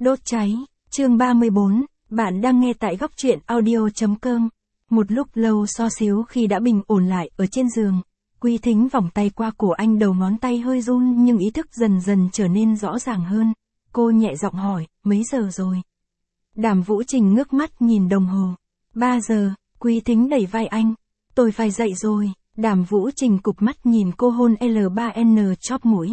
Đốt cháy, chương 34, bạn đang nghe tại góc truyện audio.com. Một lúc lâu so xíu khi đã bình ổn lại ở trên giường, Quy Thính vòng tay qua cổ anh, đầu ngón tay hơi run nhưng ý thức dần dần trở nên rõ ràng hơn. Cô nhẹ giọng hỏi, mấy giờ rồi? Đàm Vũ Trình ngước mắt nhìn đồng hồ. 3 giờ, Quy Thính đẩy vai anh. Tôi phải dậy rồi. Đàm Vũ Trình cụp mắt nhìn cô, hôn L3N chóp mũi.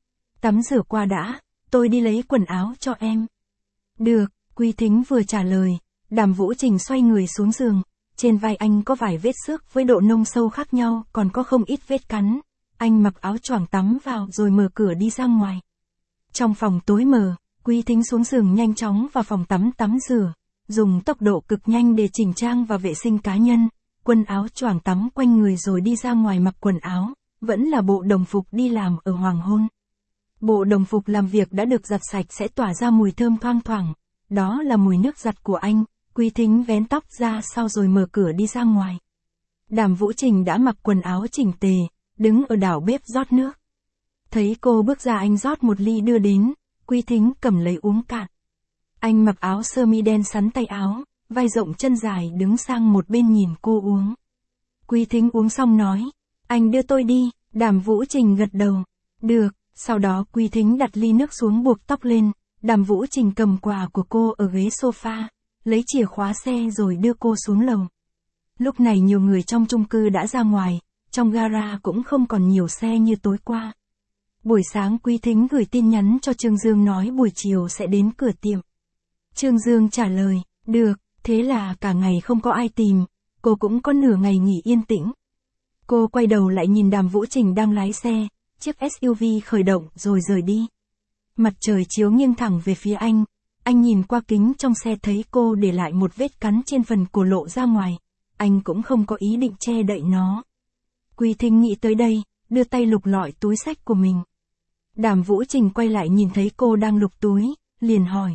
Tắm rửa qua đã, tôi đi lấy quần áo cho em. Được, Quy Thính vừa trả lời, Đàm Vũ Trình xoay người xuống giường. Trên vai anh có vài vết xước với độ nông sâu khác nhau, còn có không ít vết cắn. Anh mặc áo choàng tắm vào rồi mở cửa đi ra ngoài. Trong phòng tối mờ, Quy Thính xuống giường nhanh chóng vào phòng tắm tắm rửa, dùng tốc độ cực nhanh để chỉnh trang và vệ sinh cá nhân, quần áo choàng tắm quanh người rồi đi ra ngoài mặc quần áo, vẫn là bộ đồng phục đi làm ở hoàng hôn. Bộ đồng phục làm việc đã được giặt sạch sẽ tỏa ra mùi thơm thoang thoảng, đó là mùi nước giặt của anh. Quy Thính vén tóc ra sau rồi mở cửa đi ra ngoài. Đàm Vũ Trình đã mặc quần áo chỉnh tề, đứng ở đảo bếp rót nước. Thấy cô bước ra, anh rót một ly đưa đến, Quy Thính cầm lấy uống cạn. Anh mặc áo sơ mi đen sắn tay áo, vai rộng chân dài, đứng sang một bên nhìn cô uống. Quy Thính uống xong nói, anh đưa tôi đi. Đàm Vũ Trình gật đầu. Được, sau đó Quy Thính đặt ly nước xuống buộc tóc lên, Đàm Vũ Trình cầm quà của cô ở ghế sofa, lấy chìa khóa xe rồi đưa cô xuống lầu. Lúc này nhiều người trong chung cư đã ra ngoài, trong gara cũng không còn nhiều xe như tối qua. Buổi sáng Quy Thính gửi tin nhắn cho Trương Dương nói buổi chiều sẽ đến cửa tiệm. Trương Dương trả lời, được, thế là cả ngày không có ai tìm, cô cũng có nửa ngày nghỉ yên tĩnh. Cô quay đầu lại nhìn Đàm Vũ Trình đang lái xe, chiếc SUV khởi động rồi rời đi. Mặt trời chiếu nghiêng thẳng về phía anh nhìn qua kính trong xe thấy cô để lại một vết cắn trên phần cổ lộ ra ngoài, anh cũng không có ý định che đậy nó. Quy Thính nghĩ tới đây, đưa tay lục lọi túi xách của mình. Đàm Vũ Trình quay lại nhìn thấy cô đang lục túi, liền hỏi.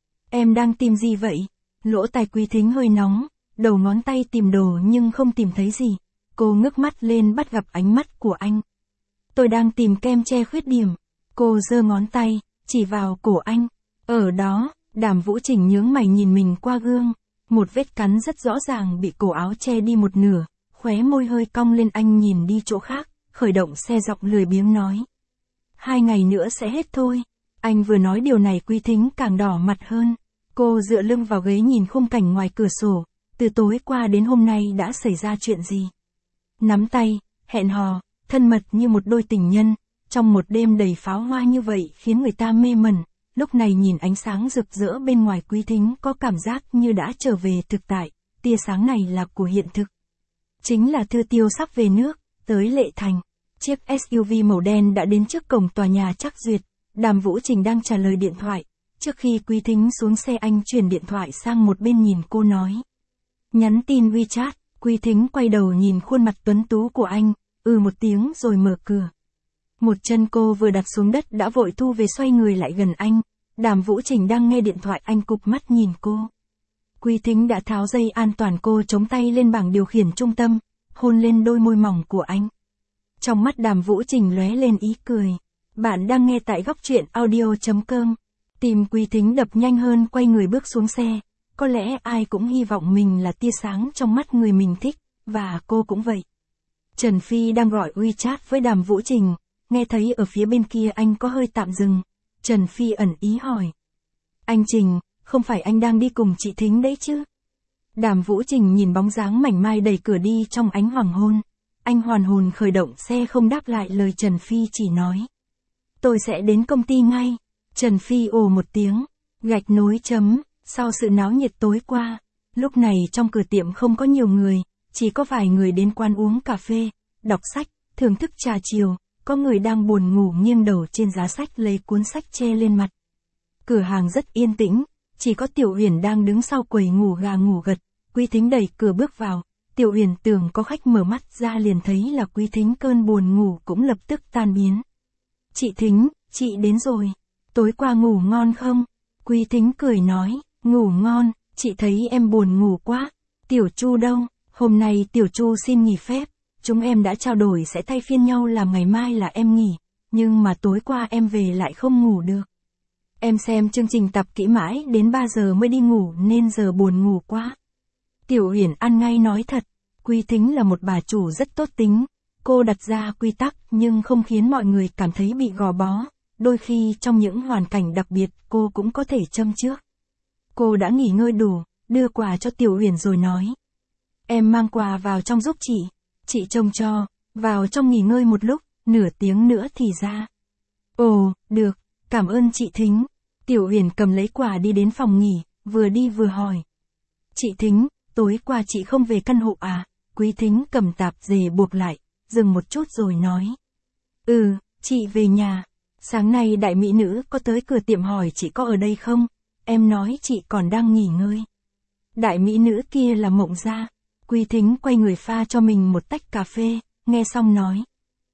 Em đang tìm gì vậy? Lỗ tai Quy Thính hơi nóng, đầu ngón tay tìm đồ nhưng không tìm thấy gì. Cô ngước mắt lên bắt gặp ánh mắt của anh. Tôi đang tìm kem che khuyết điểm. Cô giơ ngón tay, chỉ vào cổ anh. Ở đó, Đàm Vũ Trình nhướng mày nhìn mình qua gương. Một vết cắn rất rõ ràng bị cổ áo che đi một nửa, khóe môi hơi cong lên. Anh nhìn đi chỗ khác, khởi động xe giọng lười biếng nói. 2 ngày nữa sẽ hết thôi. Anh vừa nói điều này Quy Thính càng đỏ mặt hơn. Cô dựa lưng vào ghế nhìn khung cảnh ngoài cửa sổ, từ tối qua đến hôm nay đã xảy ra chuyện gì. Nắm tay, hẹn hò, thân mật như một đôi tình nhân, trong một đêm đầy pháo hoa như vậy khiến người ta mê mẩn. Lúc này nhìn ánh sáng rực rỡ bên ngoài Quy Thính có cảm giác như đã trở về thực tại, tia sáng này là của hiện thực. Chính là Thư Tiêu sắp về nước, tới Lệ Thành. Chiếc SUV màu đen đã đến trước cổng tòa nhà Trắc Duyệt, Đàm Vũ Trình đang trả lời điện thoại. Trước khi Quy Thính xuống xe anh chuyển điện thoại sang một bên nhìn cô nói. Nhắn tin WeChat, Quy Thính quay đầu nhìn khuôn mặt tuấn tú của anh, một tiếng rồi mở cửa. Một chân cô vừa đặt xuống đất đã vội thu về xoay người lại gần anh. Đàm Vũ Trình đang nghe điện thoại anh cụp mắt nhìn cô. Quy Thính đã tháo dây an toàn, cô chống tay lên bảng điều khiển trung tâm, hôn lên đôi môi mỏng của anh. Trong mắt Đàm Vũ Trình lóe lên ý cười. Bạn đang nghe tại góc truyện audio.com. Tim Quy Thính đập nhanh hơn, quay người bước xuống xe. Có lẽ ai cũng hy vọng mình là tia sáng trong mắt người mình thích, và cô cũng vậy. Trần Phi đang gọi WeChat với Đàm Vũ Trình, nghe thấy ở phía bên kia anh có hơi tạm dừng. Trần Phi ẩn ý hỏi. Anh Trình, không phải anh đang đi cùng chị Thính đấy chứ? Đàm Vũ Trình nhìn bóng dáng mảnh mai đẩy cửa đi trong ánh hoàng hôn. Anh hoàn hồn khởi động xe không đáp lại lời Trần Phi, chỉ nói. Tôi sẽ đến công ty ngay. Trần Phi ồ một tiếng, gạch nối chấm. Sau sự náo nhiệt tối qua, lúc này trong cửa tiệm không có nhiều người, chỉ có vài người đến quán uống cà phê, đọc sách, thưởng thức trà chiều, có người đang buồn ngủ nghiêng đầu trên giá sách lấy cuốn sách che lên mặt. Cửa hàng rất yên tĩnh, chỉ có Tiểu Uyển đang đứng sau quầy ngủ gà ngủ gật. Quy Thính đẩy cửa bước vào, Tiểu Uyển tưởng có khách, mở mắt ra liền thấy là Quy Thính, cơn buồn ngủ cũng lập tức tan biến. Chị Thính, chị đến rồi, tối qua ngủ ngon không? Quy Thính cười nói. Ngủ ngon, chị thấy em buồn ngủ quá. Tiểu Chu đâu? Hôm nay Tiểu Chu xin nghỉ phép, chúng em đã trao đổi sẽ thay phiên nhau làm, ngày mai là em nghỉ, nhưng mà tối qua em về lại không ngủ được. Em xem chương trình tập kỹ mãi đến 3 giờ mới đi ngủ nên giờ buồn ngủ quá. Tiểu Uyển ăn ngay nói thật, Quý Thính là một bà chủ rất tốt tính. Cô đặt ra quy tắc nhưng không khiến mọi người cảm thấy bị gò bó. Đôi khi trong những hoàn cảnh đặc biệt cô cũng có thể châm trước. Cô đã nghỉ ngơi đủ, đưa quà cho Tiểu Uyển rồi nói. Em mang quà vào trong giúp chị trông cho, vào trong nghỉ ngơi một lúc, nửa tiếng nữa thì ra. Ồ, được, cảm ơn chị Thính. Tiểu Uyển cầm lấy quà đi đến phòng nghỉ, vừa đi vừa hỏi. Chị Thính, tối qua chị không về căn hộ à? Quý Thính cầm tạp dề buộc lại, dừng một chút rồi nói. Chị về nhà. Sáng nay đại mỹ nữ có tới cửa tiệm hỏi chị có ở đây không? Em nói chị còn đang nghỉ ngơi. Đại mỹ nữ kia là Mộng Gia. Quý Thính quay người pha cho mình một tách cà phê, nghe xong nói.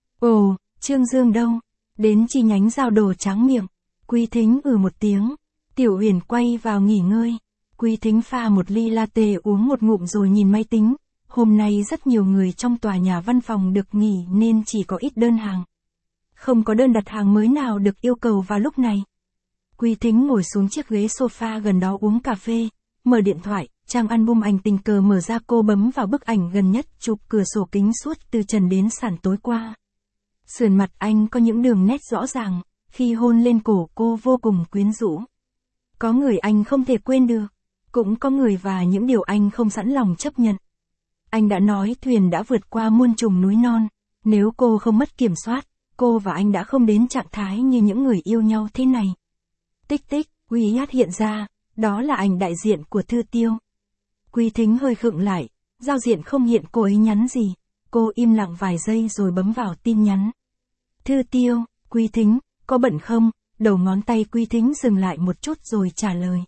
Ồ, Trương Dương đâu? Đến chi nhánh giao đồ tráng miệng. Quý Thính một tiếng. Tiểu Uyển quay vào nghỉ ngơi. Quý Thính pha một ly latte uống một ngụm rồi nhìn máy tính. Hôm nay rất nhiều người trong tòa nhà văn phòng được nghỉ nên chỉ có ít đơn hàng. Không có đơn đặt hàng mới nào được yêu cầu vào lúc này. Quý Thính ngồi xuống chiếc ghế sofa gần đó uống cà phê, mở điện thoại, trang album ảnh tình cờ mở ra, cô bấm vào bức ảnh gần nhất chụp cửa sổ kính suốt từ trần đến sàn tối qua. Sườn mặt anh có những đường nét rõ ràng, khi hôn lên cổ cô vô cùng quyến rũ. Có người anh không thể quên được, cũng có người và những điều anh không sẵn lòng chấp nhận. Anh đã nói thuyền đã vượt qua muôn trùng núi non, nếu cô không mất kiểm soát, cô và anh đã không đến trạng thái như những người yêu nhau thế này. Tích tích, WeChat hiện ra, đó là ảnh đại diện của Thư Tiêu. Quý Thính hơi khựng lại, giao diện không hiện cô ấy nhắn gì, cô im lặng vài giây rồi bấm vào tin nhắn. Thư Tiêu, Quý Thính, có bận không? Đầu ngón tay Quý Thính dừng lại một chút rồi trả lời.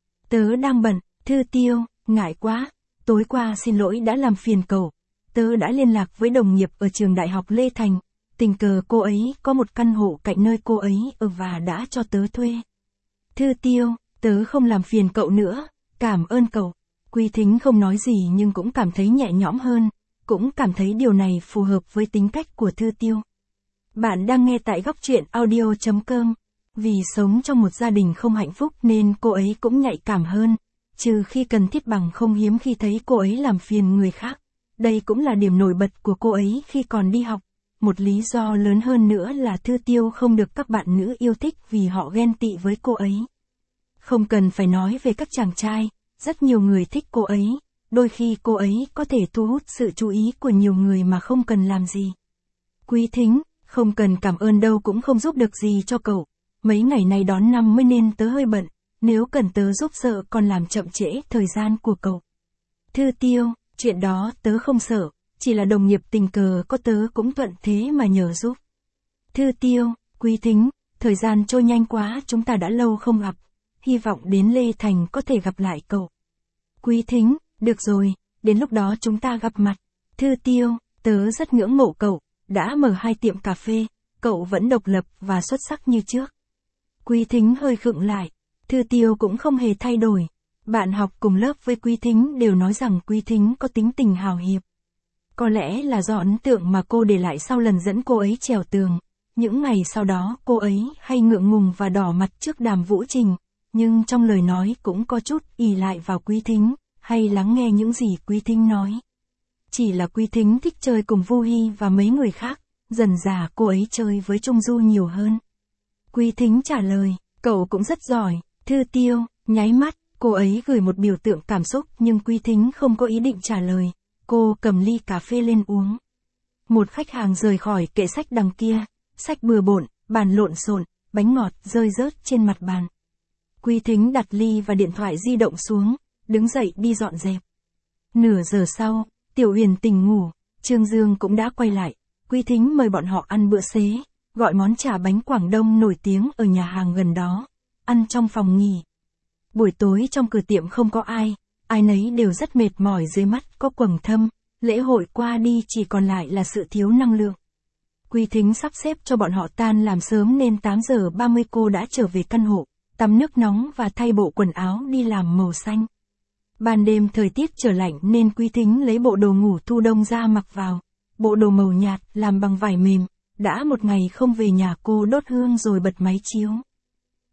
Tớ đang bận. Thư Tiêu, ngại quá, tối qua xin lỗi đã làm phiền cậu. Tớ đã liên lạc với đồng nghiệp ở trường đại học Lê Thành, tình cờ cô ấy có một căn hộ cạnh nơi cô ấy ở và đã cho tớ thuê. Thư Tiêu, tớ không làm phiền cậu nữa, cảm ơn cậu. Quý Thính không nói gì nhưng cũng cảm thấy nhẹ nhõm hơn, cũng cảm thấy điều này phù hợp với tính cách của Thư Tiêu. Bạn đang nghe tại Góc Truyện Audio.com. Vì sống trong một gia đình không hạnh phúc nên cô ấy cũng nhạy cảm hơn, trừ khi cần thiết, bằng không hiếm khi thấy cô ấy làm phiền người khác. Đây cũng là điểm nổi bật của cô ấy khi còn đi học. Một lý do lớn hơn nữa là Thư Tiêu không được các bạn nữ yêu thích vì họ ghen tị với cô ấy. Không cần phải nói về các chàng trai, rất nhiều người thích cô ấy, đôi khi cô ấy có thể thu hút sự chú ý của nhiều người mà không cần làm gì. Quý Thính, không cần cảm ơn đâu, cũng không giúp được gì cho cậu. Mấy ngày nay đón năm mới nên tớ hơi bận, nếu cần tớ giúp sợ còn làm chậm trễ thời gian của cậu. Thư Tiêu, chuyện đó tớ không sợ, chỉ là đồng nghiệp tình cờ có tớ cũng thuận thế mà nhờ giúp. Thư Tiêu, Quý Thính, thời gian trôi nhanh quá, chúng ta đã lâu không gặp, hy vọng đến Lê Thành có thể gặp lại cậu. Quý Thính, được rồi, đến lúc đó chúng ta gặp mặt. Thư Tiêu, tớ rất ngưỡng mộ cậu, đã mở 2 tiệm cà phê, cậu vẫn độc lập và xuất sắc như trước. Quý Thính hơi khựng lại, Thư Tiêu cũng không hề thay đổi. Bạn học cùng lớp với Quý Thính đều nói rằng Quý Thính có tính tình hào hiệp. Có lẽ là do ấn tượng mà cô để lại sau lần dẫn cô ấy trèo tường. Những ngày sau đó cô ấy hay ngượng ngùng và đỏ mặt trước Đàm Vũ Trình, nhưng trong lời nói cũng có chút ỷ lại vào Quý Thính, hay lắng nghe những gì Quý Thính nói. Chỉ là Quý Thính thích chơi cùng Vu Hy và mấy người khác, dần dà cô ấy chơi với Trung Du nhiều hơn. Quý Thính trả lời, cậu cũng rất giỏi. Thư Tiêu, nháy mắt, cô ấy gửi một biểu tượng cảm xúc nhưng Quý Thính không có ý định trả lời. Cô cầm ly cà phê lên uống. Một khách hàng rời khỏi kệ sách đằng kia, sách bừa bộn, bàn lộn xộn, bánh ngọt rơi rớt trên mặt bàn. Quý Thính đặt ly và điện thoại di động xuống, đứng dậy đi dọn dẹp. Nửa giờ sau, Tiểu Uyển tỉnh ngủ, Trương Dương cũng đã quay lại. Quý Thính mời bọn họ ăn bữa xế, gọi món chả bánh Quảng Đông nổi tiếng ở nhà hàng gần đó, ăn trong phòng nghỉ. Buổi tối trong cửa tiệm không có ai, ai nấy đều rất mệt mỏi, dưới mắt có quầng thâm, lễ hội qua đi chỉ còn lại là sự thiếu năng lượng. Quý Thính sắp xếp cho bọn họ tan làm sớm nên 8 giờ 30 cô đã trở về căn hộ, tắm nước nóng và thay bộ quần áo đi làm màu xanh. Ban đêm thời tiết trở lạnh nên Quý Thính lấy bộ đồ ngủ thu đông ra mặc vào, bộ đồ màu nhạt làm bằng vải mềm, đã một ngày không về nhà cô đốt hương rồi bật máy chiếu.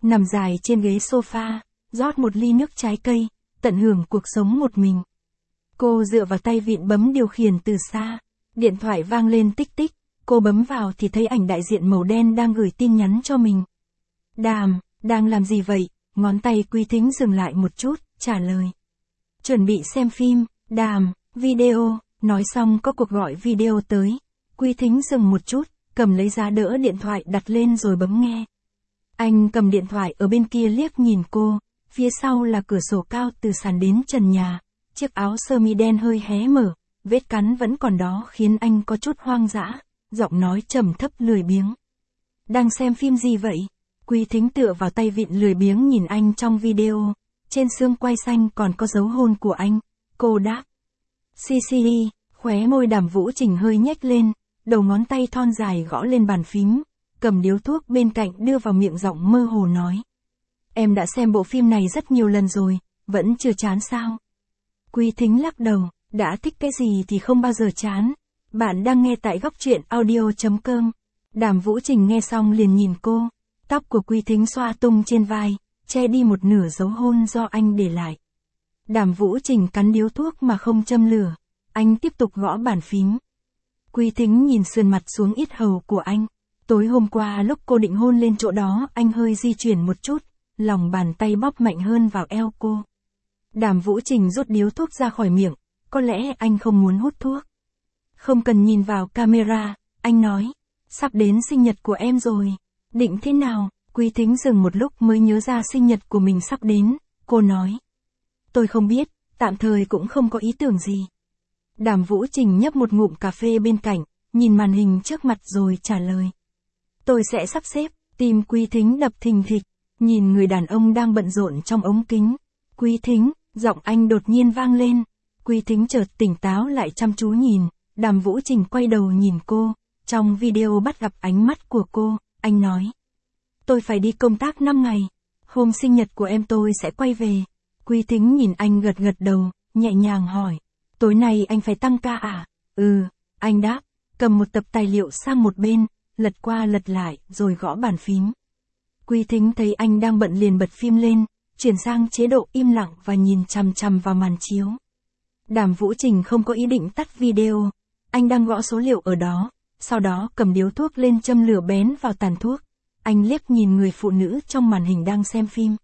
nằm dài trên ghế sofa, rót một ly nước trái cây, tận hưởng cuộc sống một mình. Cô dựa vào tay vịn bấm điều khiển từ xa, điện thoại vang lên tích tích, cô bấm vào thì thấy ảnh đại diện màu đen đang gửi tin nhắn cho mình. Đàm, đang làm gì vậy? Ngón tay Quý Thính dừng lại một chút, trả lời. Chuẩn bị xem phim, Đàm, video, nói xong có cuộc gọi video tới. Quý Thính dừng một chút, cầm lấy giá đỡ điện thoại đặt lên rồi bấm nghe. Anh cầm điện thoại ở bên kia liếc nhìn cô, phía sau là cửa sổ cao từ sàn đến trần nhà, chiếc áo sơ mi đen hơi hé mở, vết cắn vẫn còn đó khiến anh có chút hoang dã, giọng nói trầm thấp lười biếng. Đang xem phim gì vậy? Quý Thính tựa vào tay vịn lười biếng nhìn anh trong video, trên xương quai xanh còn có dấu hôn của anh, cô đáp. CCD, khóe môi Đàm Vũ Trình hơi nhếch lên, đầu ngón tay thon dài gõ lên bàn phím, cầm điếu thuốc bên cạnh đưa vào miệng giọng mơ hồ nói. Em đã xem bộ phim này rất nhiều lần rồi, vẫn chưa chán sao? Quý Thính lắc đầu, đã thích cái gì thì không bao giờ chán. Bạn đang nghe tại góc truyện audio.com. Đàm Vũ Trình nghe xong liền nhìn cô, tóc của Quý Thính xoa tung trên vai, che đi một nửa dấu hôn do anh để lại. Đàm Vũ Trình cắn điếu thuốc mà không châm lửa, anh tiếp tục gõ bàn phím. Quý Thính nhìn sườn mặt xuống yết hầu của anh. Tối hôm qua lúc cô định hôn lên chỗ đó, anh hơi di chuyển một chút, lòng bàn tay bóp mạnh hơn vào eo cô. Đàm Vũ Trình rút điếu thuốc ra khỏi miệng, có lẽ anh không muốn hút thuốc. Không cần nhìn vào camera, anh nói, sắp đến sinh nhật của em rồi, định thế nào? Quý Thính dừng một lúc mới nhớ ra sinh nhật của mình sắp đến, cô nói. Tôi không biết, tạm thời cũng không có ý tưởng gì. Đàm Vũ Trình nhấp một ngụm cà phê bên cạnh, nhìn màn hình trước mặt rồi trả lời. Tôi sẽ sắp xếp, tim Quý Thính đập thình thịch, nhìn người đàn ông đang bận rộn trong ống kính. Quý Thính, giọng anh đột nhiên vang lên. Quý Thính chợt tỉnh táo lại chăm chú nhìn, Đàm Vũ Trình quay đầu nhìn cô, trong video bắt gặp ánh mắt của cô, anh nói. Tôi phải đi công tác 5 ngày, hôm sinh nhật của em tôi sẽ quay về. Quý Thính nhìn anh gật gật đầu, nhẹ nhàng hỏi. Tối nay anh phải tăng ca à? Ừ, anh đáp, cầm một tập tài liệu sang một bên, lật qua lật lại, rồi gõ bàn phím. Quý Thính thấy anh đang bận liền bật phim lên, chuyển sang chế độ im lặng và nhìn chằm chằm vào màn chiếu. Đàm Vũ Trình không có ý định tắt video, anh đang gõ số liệu ở đó, sau đó cầm điếu thuốc lên châm lửa bén vào tàn thuốc. Anh liếc nhìn người phụ nữ trong màn hình đang xem phim.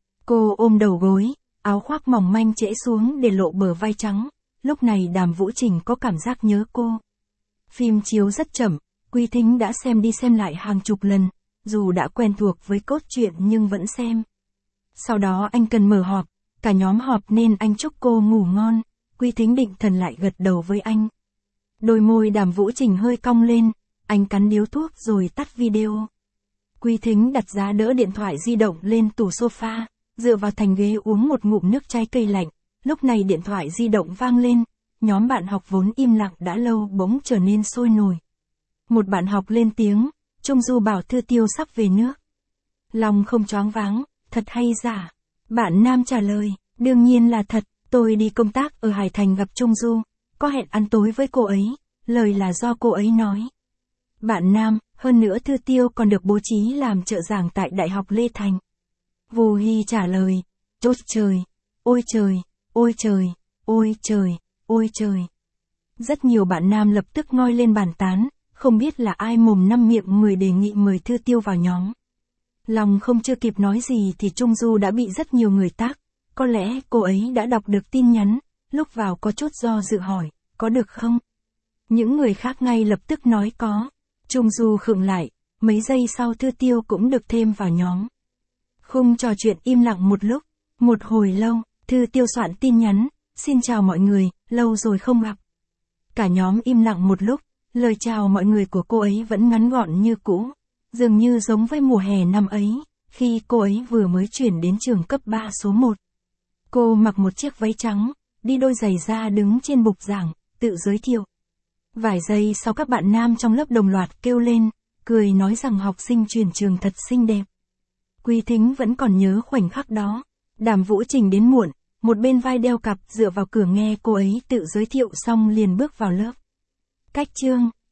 Cô ôm đầu gối, áo khoác mỏng manh trễ xuống để lộ bờ vai trắng, lúc này Đàm Vũ Trình có cảm giác nhớ cô. Phim chiếu rất chậm, Quý Thính đã xem đi xem lại hàng chục lần, dù đã quen thuộc với cốt truyện nhưng vẫn xem. Sau đó anh cần mở họp, cả nhóm họp nên anh chúc cô ngủ ngon, Quý Thính định thần lại gật đầu với anh. Đôi môi Đàm Vũ Trình hơi cong lên, anh cắn điếu thuốc rồi tắt video. Quý Thính đặt giá đỡ điện thoại di động lên tủ sofa, dựa vào thành ghế uống một ngụm nước trái cây lạnh, lúc này điện thoại di động vang lên, nhóm bạn học vốn im lặng đã lâu bỗng trở nên sôi nổi. Một bạn học lên tiếng, Trung Du bảo Thư Tiêu sắp về nước. Lòng không choáng váng, thật hay giả? Bạn nam trả lời, đương nhiên là thật, tôi đi công tác ở Hải Thành gặp Trung Du, có hẹn ăn tối với cô ấy, lời là do cô ấy nói. Bạn nam, hơn nữa Thư Tiêu còn được bố trí làm trợ giảng tại Đại học Lê Thành. Vô Hy trả lời, ôi trời, ôi trời, ôi trời, ôi trời, ôi trời. Rất nhiều bạn nam lập tức ngoi lên bàn tán, không biết là ai mồm năm miệng mười đề nghị mời Thư Tiêu vào nhóm. Lòng không chưa kịp nói gì thì Trung Du đã bị rất nhiều người tag, có lẽ cô ấy đã đọc được tin nhắn, lúc vào có chút do dự hỏi, có được không? Những người khác ngay lập tức nói có. Trung Du khựng lại, mấy giây sau Thư Tiêu cũng được thêm vào nhóm. Khung trò chuyện im lặng một lúc, một hồi lâu, Thư Tiêu soạn tin nhắn, xin chào mọi người, lâu rồi không gặp. Cả nhóm im lặng một lúc, lời chào mọi người của cô ấy vẫn ngắn gọn như cũ, dường như giống với mùa hè năm ấy, khi cô ấy vừa mới chuyển đến trường cấp 3 số 1. Cô mặc một chiếc váy trắng, đi đôi giày da đứng trên bục giảng, tự giới thiệu. Vài giây sau các bạn nam trong lớp đồng loạt kêu lên, cười nói rằng học sinh chuyển trường thật xinh đẹp. Quý Thính vẫn còn nhớ khoảnh khắc đó. Đàm Vũ Trình đến muộn, một bên vai đeo cặp dựa vào cửa nghe cô ấy tự giới thiệu xong liền bước vào lớp. Cách chương